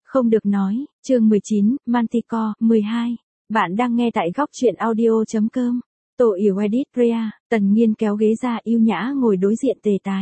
Không được nói, chương 19, Manticore, 12. Bạn đang nghe tại góc truyện audio.com. Tổ yểu edit Rea, Tần Nghiên kéo ghế ra yêu nhã ngồi đối diện Tề Tái.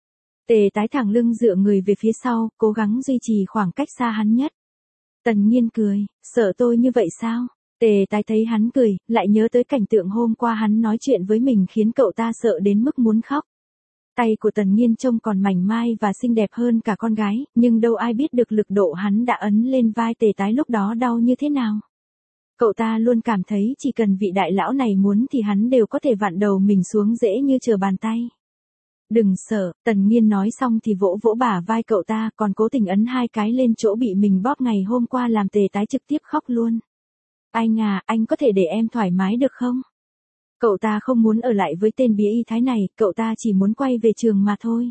Tề Tái thẳng lưng dựa người về phía sau, cố gắng duy trì khoảng cách xa hắn nhất. Tần Nghiên cười, sợ tôi như vậy sao? Tề Tái thấy hắn cười, lại nhớ tới cảnh tượng hôm qua hắn nói chuyện với mình khiến cậu ta sợ đến mức muốn khóc. Tay của Tần Nghiên trông còn mảnh mai và xinh đẹp hơn cả con gái, nhưng đâu ai biết được lực độ hắn đã ấn lên vai Tề Tái lúc đó đau như thế nào. Cậu ta luôn cảm thấy chỉ cần vị đại lão này muốn thì hắn đều có thể vặn đầu mình xuống dễ như trở bàn tay. Đừng sợ, Tần Nghiên nói xong thì vỗ vỗ bả vai cậu ta, còn cố tình ấn 2 cái lên chỗ bị mình bóp ngày hôm qua làm Tề Tái trực tiếp khóc luôn. Anh à, anh có thể để em thoải mái được không? Cậu ta không muốn ở lại với tên bía y thái này, cậu ta chỉ muốn quay về trường mà thôi.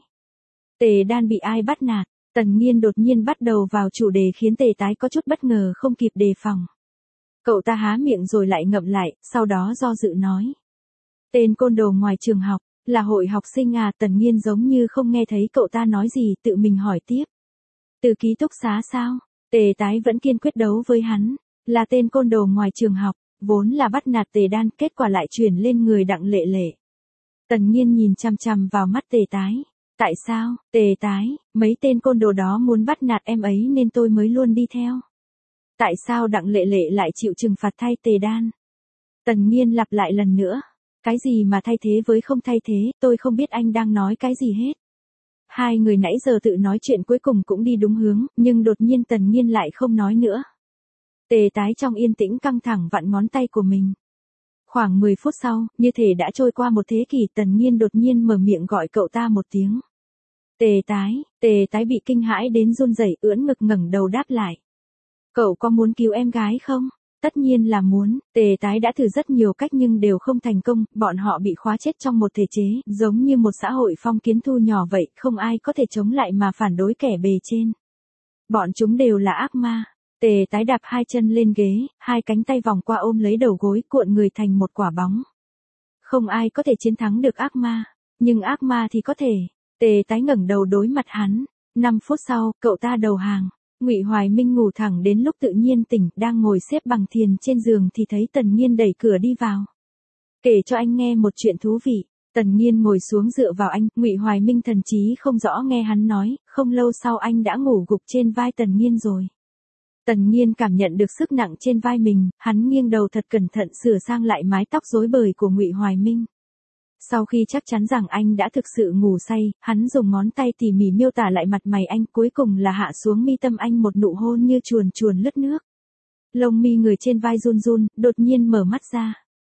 Tề Đan bị ai bắt nạt? Tần Nghiên đột nhiên bắt đầu vào chủ đề khiến Tề Tái có chút bất ngờ không kịp đề phòng. Cậu ta há miệng rồi lại ngậm lại, sau đó do dự nói. Tên côn đồ ngoài trường học, là hội học sinh à? Tần Nghiên giống như không nghe thấy cậu ta nói gì, tự mình hỏi tiếp. Từ ký túc xá sao? Tề Tái vẫn kiên quyết đấu với hắn, là tên côn đồ ngoài trường học. Vốn là bắt nạt Tề Đan, kết quả lại chuyển lên người Đặng Lệ Lệ. Tần Nghiên nhìn chằm chằm vào mắt Tề Tái. Tại sao? Tề Tái, mấy tên côn đồ đó muốn bắt nạt em ấy nên tôi mới luôn đi theo. Tại sao Đặng Lệ Lệ lại chịu trừng phạt thay Tề Đan? Tần Nghiên lặp lại lần nữa. Cái gì mà thay thế với không thay thế, tôi không biết anh đang nói cái gì hết. Hai người nãy giờ tự nói chuyện cuối cùng cũng đi đúng hướng, nhưng đột nhiên Tần Nghiên lại không nói nữa. Tề Tái trong yên tĩnh căng thẳng vặn ngón tay của mình. Khoảng 10 phút sau, như thể đã trôi qua một thế kỷ, Tần Nghiên đột nhiên mở miệng gọi cậu ta một tiếng. Tề Tái bị kinh hãi đến run rẩy, ưỡn ngực ngẩng đầu đáp lại. Cậu có muốn cứu em gái không? Tất nhiên là muốn. Tề Tái đã thử rất nhiều cách nhưng đều không thành công, bọn họ bị khóa chết trong một thể chế, giống như một xã hội phong kiến thu nhỏ vậy, không ai có thể chống lại mà phản đối kẻ bề trên. Bọn chúng đều là ác ma. Tề Tái đạp 2 chân lên ghế, 2 cánh tay vòng qua ôm lấy đầu gối, cuộn người thành một quả bóng. Không ai có thể chiến thắng được ác ma, nhưng ác ma thì có thể. Tề Tái ngẩng đầu đối mặt hắn. 5 phút sau, cậu ta đầu hàng. Ngụy Hoài Minh ngủ thẳng đến lúc tự nhiên tỉnh, đang ngồi xếp bằng thiền trên giường thì thấy Tần Nghiên đẩy cửa đi vào. Kể cho anh nghe một chuyện thú vị. Tần Nghiên ngồi xuống dựa vào anh, Ngụy Hoài Minh thần trí không rõ nghe hắn nói, không lâu sau anh đã ngủ gục trên vai Tần Nghiên rồi. Tần Nghiên cảm nhận được sức nặng trên vai mình, hắn nghiêng đầu thật cẩn thận sửa sang lại mái tóc rối bời của Ngụy Hoài Minh. Sau khi chắc chắn rằng anh đã thực sự ngủ say, hắn dùng ngón tay tỉ mỉ miêu tả lại mặt mày anh, cuối cùng là hạ xuống mi tâm anh một nụ hôn như chuồn chuồn lướt nước. Lông mi người trên vai run run, đột nhiên mở mắt ra.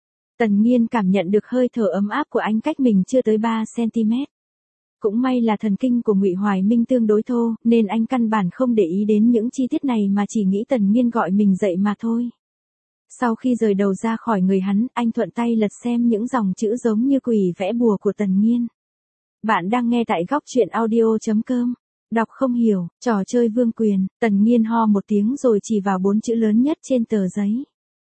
Tần Nghiên cảm nhận được hơi thở ấm áp của anh cách mình chưa tới 3 cm. Cũng may là thần kinh của Ngụy Hoài Minh tương đối thô, nên anh căn bản không để ý đến những chi tiết này mà chỉ nghĩ Tần Nghiên gọi mình dậy mà thôi. Sau khi rời đầu ra khỏi người hắn, anh thuận tay lật xem những dòng chữ giống như quỷ vẽ bùa của Tần Nghiên. Bạn đang nghe tại góc truyện audio.com. Đọc không hiểu, trò chơi vương quyền. Tần Nghiên ho một tiếng rồi chỉ vào 4 chữ lớn nhất trên tờ giấy.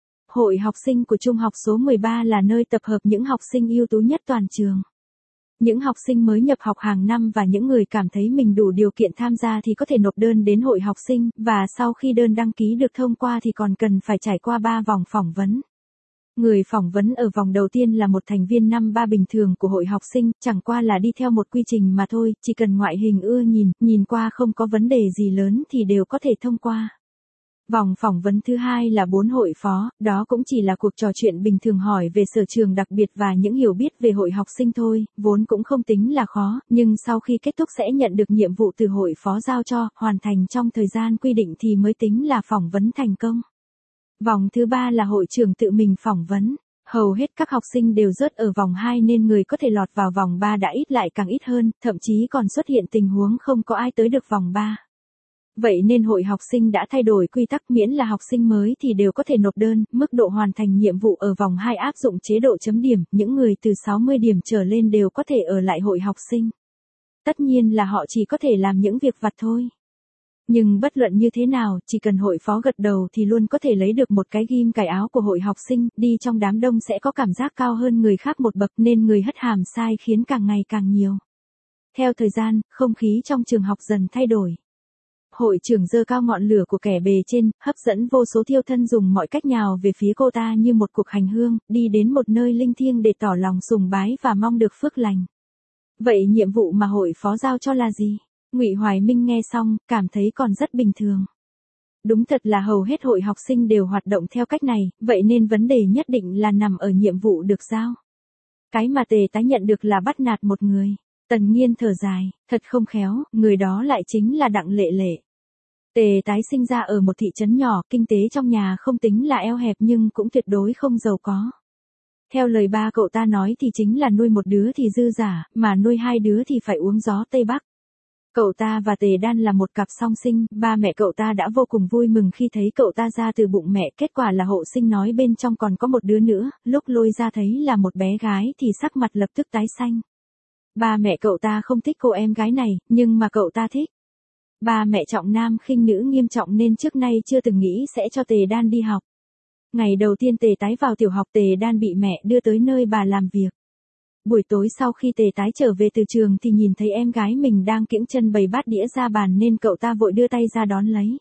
Hội học sinh của trung học số 13 là nơi tập hợp những học sinh ưu tú nhất toàn trường. Những học sinh mới nhập học hàng năm và những người cảm thấy mình đủ điều kiện tham gia thì có thể nộp đơn đến hội học sinh, và sau khi đơn đăng ký được thông qua thì còn cần phải trải qua 3 vòng phỏng vấn. Người phỏng vấn ở vòng đầu tiên là một thành viên năm 3 bình thường của hội học sinh, chẳng qua là đi theo một quy trình mà thôi, chỉ cần ngoại hình ưa nhìn qua không có vấn đề gì lớn thì đều có thể thông qua. Vòng phỏng vấn thứ hai là 4 hội phó, đó cũng chỉ là cuộc trò chuyện bình thường hỏi về sở trường đặc biệt và những hiểu biết về hội học sinh thôi, vốn cũng không tính là khó, nhưng sau khi kết thúc sẽ nhận được nhiệm vụ từ hội phó giao cho, hoàn thành trong thời gian quy định thì mới tính là phỏng vấn thành công. Vòng thứ 3 là hội trưởng tự mình phỏng vấn. Hầu hết các học sinh đều rớt ở vòng 2 nên người có thể lọt vào vòng 3 đã ít lại càng ít hơn, thậm chí còn xuất hiện tình huống không có ai tới được vòng 3. Vậy nên hội học sinh đã thay đổi quy tắc, miễn là học sinh mới thì đều có thể nộp đơn, mức độ hoàn thành nhiệm vụ ở vòng 2 áp dụng chế độ chấm điểm, những người từ 60 điểm trở lên đều có thể ở lại hội học sinh. Tất nhiên là họ chỉ có thể làm những việc vặt thôi. Nhưng bất luận như thế nào, chỉ cần hội phó gật đầu thì luôn có thể lấy được một cái ghim cài áo của hội học sinh, đi trong đám đông sẽ có cảm giác cao hơn người khác một bậc nên người hất hàm sai khiến càng ngày càng nhiều. Theo thời gian, không khí trong trường học dần thay đổi. Hội trưởng giơ cao ngọn lửa của kẻ bề trên, hấp dẫn vô số thiêu thân dùng mọi cách nhào về phía cô ta như một cuộc hành hương, đi đến một nơi linh thiêng để tỏ lòng sùng bái và mong được phước lành. Vậy nhiệm vụ mà hội phó giao cho là gì? Ngụy Hoài Minh nghe xong, cảm thấy còn rất bình thường. Đúng thật là hầu hết hội học sinh đều hoạt động theo cách này, vậy nên vấn đề nhất định là nằm ở nhiệm vụ được giao. Cái mà Tề Tái nhận được là bắt nạt một người. Tần Nghiên thở dài, thật không khéo, người đó lại chính là Đặng Lệ Lệ. Tề Tái sinh ra ở một thị trấn nhỏ, kinh tế trong nhà không tính là eo hẹp nhưng cũng tuyệt đối không giàu có. Theo lời ba cậu ta nói thì chính là nuôi một đứa thì dư giả, mà nuôi hai đứa thì phải uống gió Tây Bắc. Cậu ta và Tề Đan là một cặp song sinh, ba mẹ cậu ta đã vô cùng vui mừng khi thấy cậu ta ra từ bụng mẹ, kết quả là hộ sinh nói bên trong còn có một đứa nữa, lúc lôi ra thấy là một bé gái thì sắc mặt lập tức tái xanh. Ba mẹ cậu ta không thích cô em gái này, nhưng mà cậu ta thích. Ba mẹ trọng nam khinh nữ nghiêm trọng nên trước nay chưa từng nghĩ sẽ cho Tề Đan đi học. Ngày đầu tiên Tề Tái vào tiểu học, Tề Đan bị mẹ đưa tới nơi bà làm việc. Buổi tối sau khi Tề Tái trở về từ trường thì nhìn thấy em gái mình đang kiễng chân bày bát đĩa ra bàn nên cậu ta vội đưa tay ra đón lấy.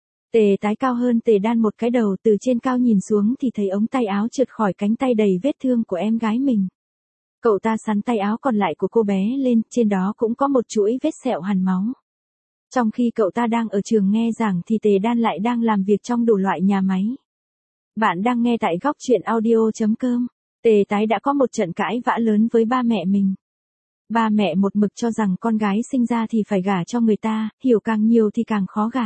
Tề Tái cao hơn Tề Đan một cái đầu, từ trên cao nhìn xuống thì thấy ống tay áo trượt khỏi cánh tay đầy vết thương của em gái mình. Cậu ta xắn tay áo còn lại của cô bé lên, trên đó cũng có một chuỗi vết sẹo hằn máu. Trong khi cậu ta đang ở trường nghe giảng thì Tề Đan lại đang làm việc trong đủ loại nhà máy. Bạn đang nghe tại góc truyện audio.com. Tề Tái đã có một trận cãi vã lớn với ba mẹ mình. Ba mẹ một mực cho rằng con gái sinh ra thì phải gả cho người ta, hiểu càng nhiều thì càng khó gả.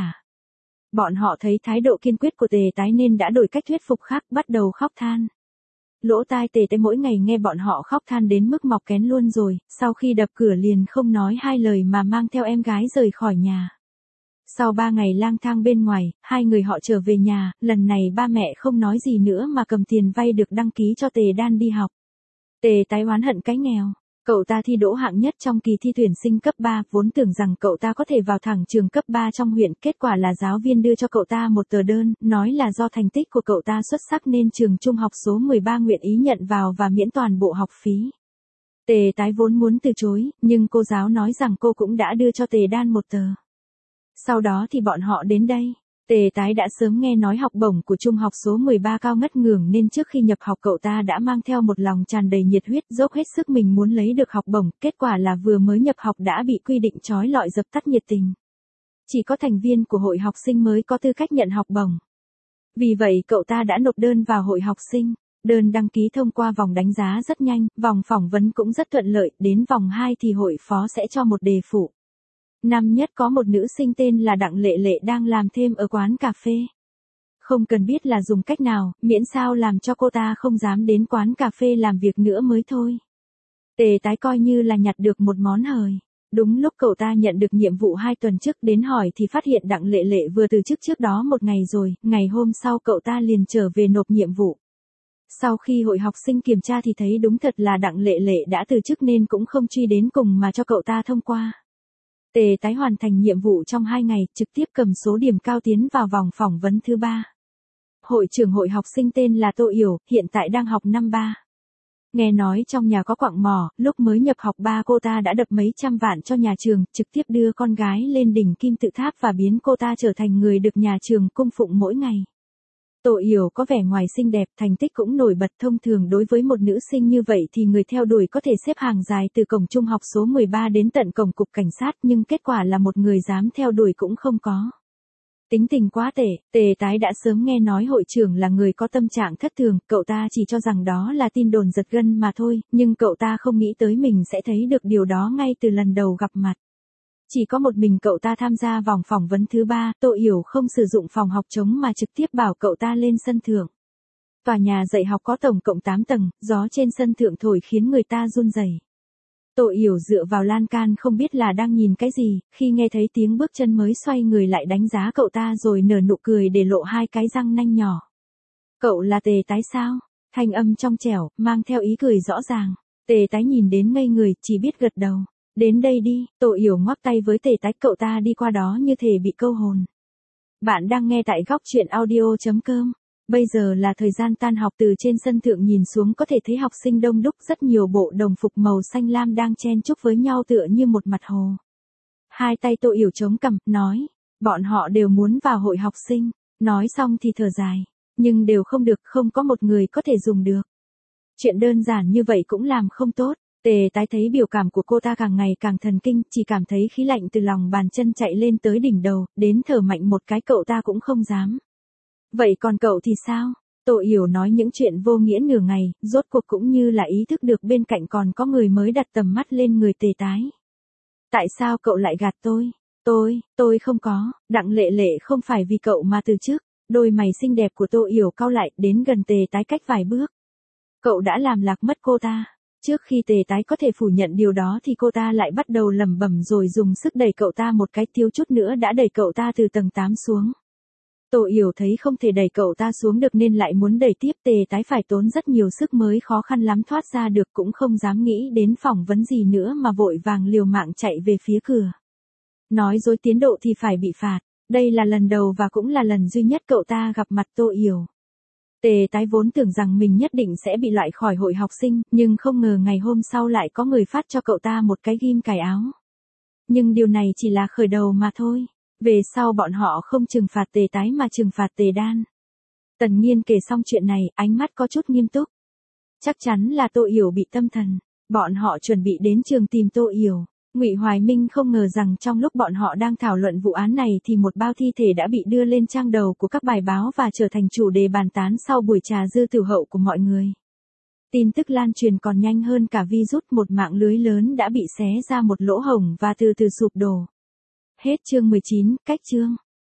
Bọn họ thấy thái độ kiên quyết của Tề Tái nên đã đổi cách thuyết phục khác, bắt đầu khóc than. Lỗ tai Tề Tái mỗi ngày nghe bọn họ khóc than đến mức mọc kén luôn rồi, sau khi đập cửa liền không nói hai lời mà mang theo em gái rời khỏi nhà. Sau 3 ngày lang thang bên ngoài, hai người họ trở về nhà, lần này ba mẹ không nói gì nữa mà cầm tiền vay được đăng ký cho Tề Đan đi học. Tề Tái oán hận cái nghèo. Cậu ta thi đỗ hạng nhất trong kỳ thi tuyển sinh cấp 3, vốn tưởng rằng cậu ta có thể vào thẳng trường cấp 3 trong huyện, kết quả là giáo viên đưa cho cậu ta một tờ đơn, nói là do thành tích của cậu ta xuất sắc nên trường trung học số 13 nguyện ý nhận vào và miễn toàn bộ học phí. Tề Tái vốn muốn từ chối, nhưng cô giáo nói rằng cô cũng đã đưa cho Tề Đan một tờ. Sau đó thì bọn họ đến đây. Tề Tái đã sớm nghe nói học bổng của trung học số 13 cao ngất ngưởng nên trước khi nhập học cậu ta đã mang theo một lòng tràn đầy nhiệt huyết, dốc hết sức mình muốn lấy được học bổng, kết quả là vừa mới nhập học đã bị quy định trói lọi dập tắt nhiệt tình. Chỉ có thành viên của hội học sinh mới có tư cách nhận học bổng. Vì vậy cậu ta đã nộp đơn vào hội học sinh. Đơn đăng ký thông qua vòng đánh giá rất nhanh, vòng phỏng vấn cũng rất thuận lợi, đến vòng 2 thì hội phó sẽ cho một đề phụ. Năm nhất có một nữ sinh tên là Đặng Lệ Lệ đang làm thêm ở quán cà phê. Không cần biết là dùng cách nào, miễn sao làm cho cô ta không dám đến quán cà phê làm việc nữa mới thôi. Tề Tái coi như là nhặt được một món hời. Đúng lúc cậu ta nhận được nhiệm vụ 2 tuần trước đến hỏi thì phát hiện Đặng Lệ Lệ vừa từ chức trước đó một ngày rồi, ngày hôm sau cậu ta liền trở về nộp nhiệm vụ. Sau khi hội học sinh kiểm tra thì thấy đúng thật là Đặng Lệ Lệ đã từ chức nên cũng không truy đến cùng mà cho cậu ta thông qua. Tề Tái hoàn thành nhiệm vụ trong 2 ngày, trực tiếp cầm số điểm cao tiến vào vòng phỏng vấn thứ 3. Hội trưởng hội học sinh tên là Tô Yểu, hiện tại đang học năm 3. Nghe nói trong nhà có quặng mỏ, lúc mới nhập học ba cô ta đã đập mấy trăm vạn cho nhà trường, trực tiếp đưa con gái lên đỉnh kim tự tháp và biến cô ta trở thành người được nhà trường cung phụng mỗi ngày. Tô Yểu có vẻ ngoài xinh đẹp, thành tích cũng nổi bật, thông thường đối với một nữ sinh như vậy thì người theo đuổi có thể xếp hàng dài từ cổng trung học số 13 đến tận cổng cục cảnh sát, nhưng kết quả là một người dám theo đuổi cũng không có. Tính tình quá tệ, Tề Tái đã sớm nghe nói hội trưởng là người có tâm trạng thất thường, cậu ta chỉ cho rằng đó là tin đồn giật gân mà thôi, nhưng cậu ta không nghĩ tới mình sẽ thấy được điều đó ngay từ lần đầu gặp mặt. Chỉ có một mình cậu ta tham gia vòng phỏng vấn thứ 3, Tô Yểu không sử dụng phòng học trống mà trực tiếp bảo cậu ta lên sân thượng. Tòa nhà dạy học có tổng cộng 8 tầng, gió trên sân thượng thổi khiến người ta run rẩy. Tô Yểu dựa vào lan can không biết là đang nhìn cái gì, khi nghe thấy tiếng bước chân mới xoay người lại đánh giá cậu ta rồi nở nụ cười để lộ 2 cái răng nanh nhỏ. Cậu là Tề Tái sao? Thanh âm trong trẻo, mang theo ý cười rõ ràng. Tề Tái nhìn đến ngây người, chỉ biết gật đầu. Đến đây đi, Tô Yểu ngoắc tay với Tề Tái, cậu ta đi qua đó như thể bị câu hồn. Bạn đang nghe tại góc truyện audio.com. Bây giờ là thời gian tan học, từ trên sân thượng nhìn xuống có thể thấy học sinh đông đúc, rất nhiều bộ đồng phục màu xanh lam đang chen chúc với nhau tựa như một mặt hồ. Hai tay Tô Yểu chống cằm, nói, Bọn họ đều muốn vào hội học sinh, nói xong thì thở dài, nhưng đều không được, không có một người có thể dùng được. Chuyện đơn giản như vậy cũng làm không tốt. Tề Tái thấy biểu cảm của cô ta càng ngày càng thần kinh, chỉ cảm thấy khí lạnh từ lòng bàn chân chạy lên tới đỉnh đầu, đến thở mạnh một cái cậu ta cũng không dám. Vậy còn cậu thì sao? Tô Yểu nói những chuyện vô nghĩa nửa ngày, rốt cuộc cũng như là ý thức được bên cạnh còn có người mới đặt tầm mắt lên người Tề Tái. Tại sao cậu lại gạt tôi? Tôi không có, Đặng Lệ Lệ không phải vì cậu mà từ trước. Đôi mày xinh đẹp của Tô Yểu cau lại, đến gần Tề Tái cách vài bước. Cậu đã làm lạc mất cô ta. Trước khi Tề Tái có thể phủ nhận điều đó thì cô ta lại bắt đầu lẩm bẩm rồi dùng sức đẩy cậu ta một cái, thiếu chút nữa đã đẩy cậu ta từ tầng 8 xuống. Tô Yểu thấy không thể đẩy cậu ta xuống được nên lại muốn đẩy tiếp. Tề Tái phải tốn rất nhiều sức mới khó khăn lắm thoát ra được, cũng không dám nghĩ đến phỏng vấn gì nữa mà vội vàng liều mạng chạy về phía cửa. Nói dối tiến độ thì phải bị phạt. Đây là lần đầu và cũng là lần duy nhất cậu ta gặp mặt Tô Yểu. Tề Tái vốn tưởng rằng mình nhất định sẽ bị loại khỏi hội học sinh, nhưng không ngờ ngày hôm sau lại có người phát cho cậu ta một cái ghim cài áo. Nhưng điều này chỉ là khởi đầu mà thôi. Về sau bọn họ không trừng phạt Tề Tái mà trừng phạt Tề Đan. Tần Nghiên kể xong chuyện này, ánh mắt có chút nghiêm túc. Chắc chắn là Tô Yểu bị tâm thần. Bọn họ chuẩn bị đến trường tìm Tô Yểu. Ngụy Hoài Minh không ngờ rằng trong lúc bọn họ đang thảo luận vụ án này thì một bao thi thể đã bị đưa lên trang đầu của các bài báo và trở thành chủ đề bàn tán sau buổi trà dư tử hậu của mọi người. Tin tức lan truyền còn nhanh hơn cả virus, một mạng lưới lớn đã bị xé ra một lỗ hổng và từ từ sụp đổ. Hết chương 19, cách chương.